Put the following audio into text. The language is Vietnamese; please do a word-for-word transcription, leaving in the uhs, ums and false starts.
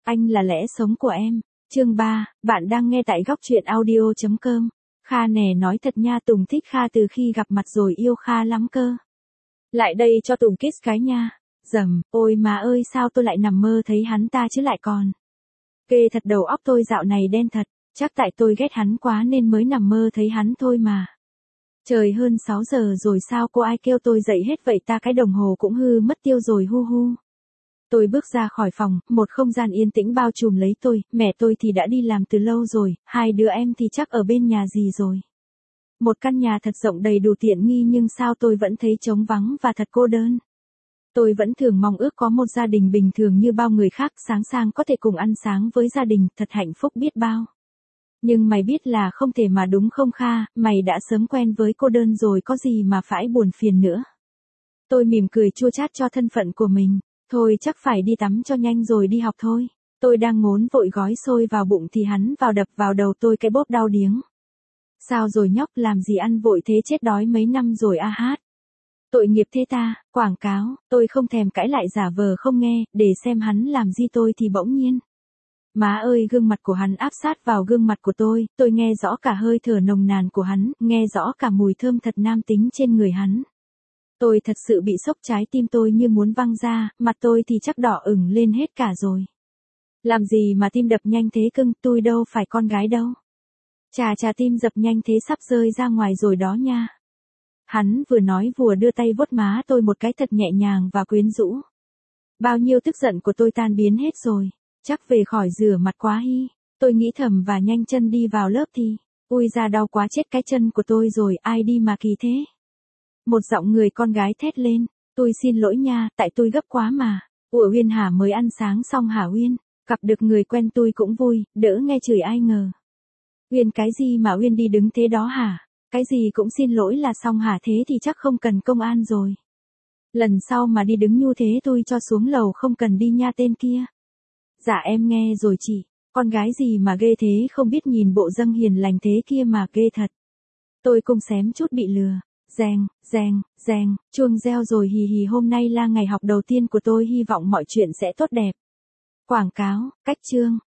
Anh là lẽ sống của em. Chương ba, bạn đang nghe tại góc truyện audio chấm com. Kha nè nói thật nha, Tùng thích Kha từ khi gặp mặt rồi, yêu Kha lắm cơ. Lại đây cho Tùng kiss cái nha. Dầm, ôi má ơi, sao tôi lại nằm mơ thấy hắn ta chứ lại còn. Ghê thật, đầu óc tôi dạo này đen thật, chắc tại tôi ghét hắn quá nên mới nằm mơ thấy hắn thôi mà. Trời, hơn sáu giờ rồi sao cô ai kêu tôi dậy hết vậy ta, cái đồng hồ cũng hư mất tiêu rồi, hu hu. Tôi bước ra khỏi phòng, một không gian yên tĩnh bao trùm lấy tôi, mẹ tôi thì đã đi làm từ lâu rồi, hai đứa em thì chắc ở bên nhà gì rồi. Một căn nhà thật rộng đầy đủ tiện nghi nhưng sao tôi vẫn thấy trống vắng và thật cô đơn. Tôi vẫn thường mong ước có một gia đình bình thường như bao người khác, sáng sang có thể cùng ăn sáng với gia đình, thật hạnh phúc biết bao. Nhưng mày biết là không thể mà đúng không Kha, mày đã sớm quen với cô đơn rồi, có gì mà phải buồn phiền nữa. Tôi mỉm cười chua chát cho thân phận của mình. Thôi chắc phải đi tắm cho nhanh rồi đi học thôi. Tôi đang ngốn vội gói xôi vào bụng thì hắn vào đập vào đầu tôi cái bốp đau điếng. Sao rồi nhóc, làm gì ăn vội thế, chết đói mấy năm rồi a hát. Tội nghiệp thế ta, quảng cáo, tôi không thèm cãi lại, giả vờ không nghe, để xem hắn làm gì tôi thì bỗng nhiên. Má ơi, gương mặt của hắn áp sát vào gương mặt của tôi, tôi nghe rõ cả hơi thở nồng nàn của hắn, nghe rõ cả mùi thơm thật nam tính trên người hắn. Tôi thật sự bị sốc, trái tim tôi như muốn văng ra, mặt tôi thì chắc đỏ ửng lên hết cả rồi. Làm gì mà tim đập nhanh thế cưng, tôi đâu phải con gái đâu. Chà chà, tim dập nhanh thế sắp rơi ra ngoài rồi đó nha. Hắn vừa nói vừa đưa tay vuốt má tôi một cái thật nhẹ nhàng và quyến rũ. Bao nhiêu tức giận của tôi tan biến hết rồi, chắc về khỏi rửa mặt quá hi. Tôi nghĩ thầm và nhanh chân đi vào lớp thì, ui da đau quá chết cái chân của tôi rồi, ai đi mà kỳ thế. Một giọng người con gái thét lên, tôi xin lỗi nha, tại tôi gấp quá mà. Ủa Uyên hả, mới ăn sáng xong hả Uyên? Gặp được người quen tôi cũng vui, đỡ nghe chửi ai ngờ. Uyên cái gì mà Uyên đi đứng thế đó hả? Cái gì cũng xin lỗi là xong hả, thế thì chắc không cần công an rồi. Lần sau mà đi đứng như thế tôi cho xuống lầu không cần đi nha tên kia. Dạ em nghe rồi chị, con gái gì mà ghê thế, không biết nhìn bộ dâng hiền lành thế kia mà ghê thật. Tôi cũng xém chút bị lừa. Reng, reng, reng, chuông reo rồi, hì hì, hôm nay là ngày học đầu tiên của tôi, hy vọng mọi chuyện sẽ tốt đẹp. Quảng cáo, cách chương.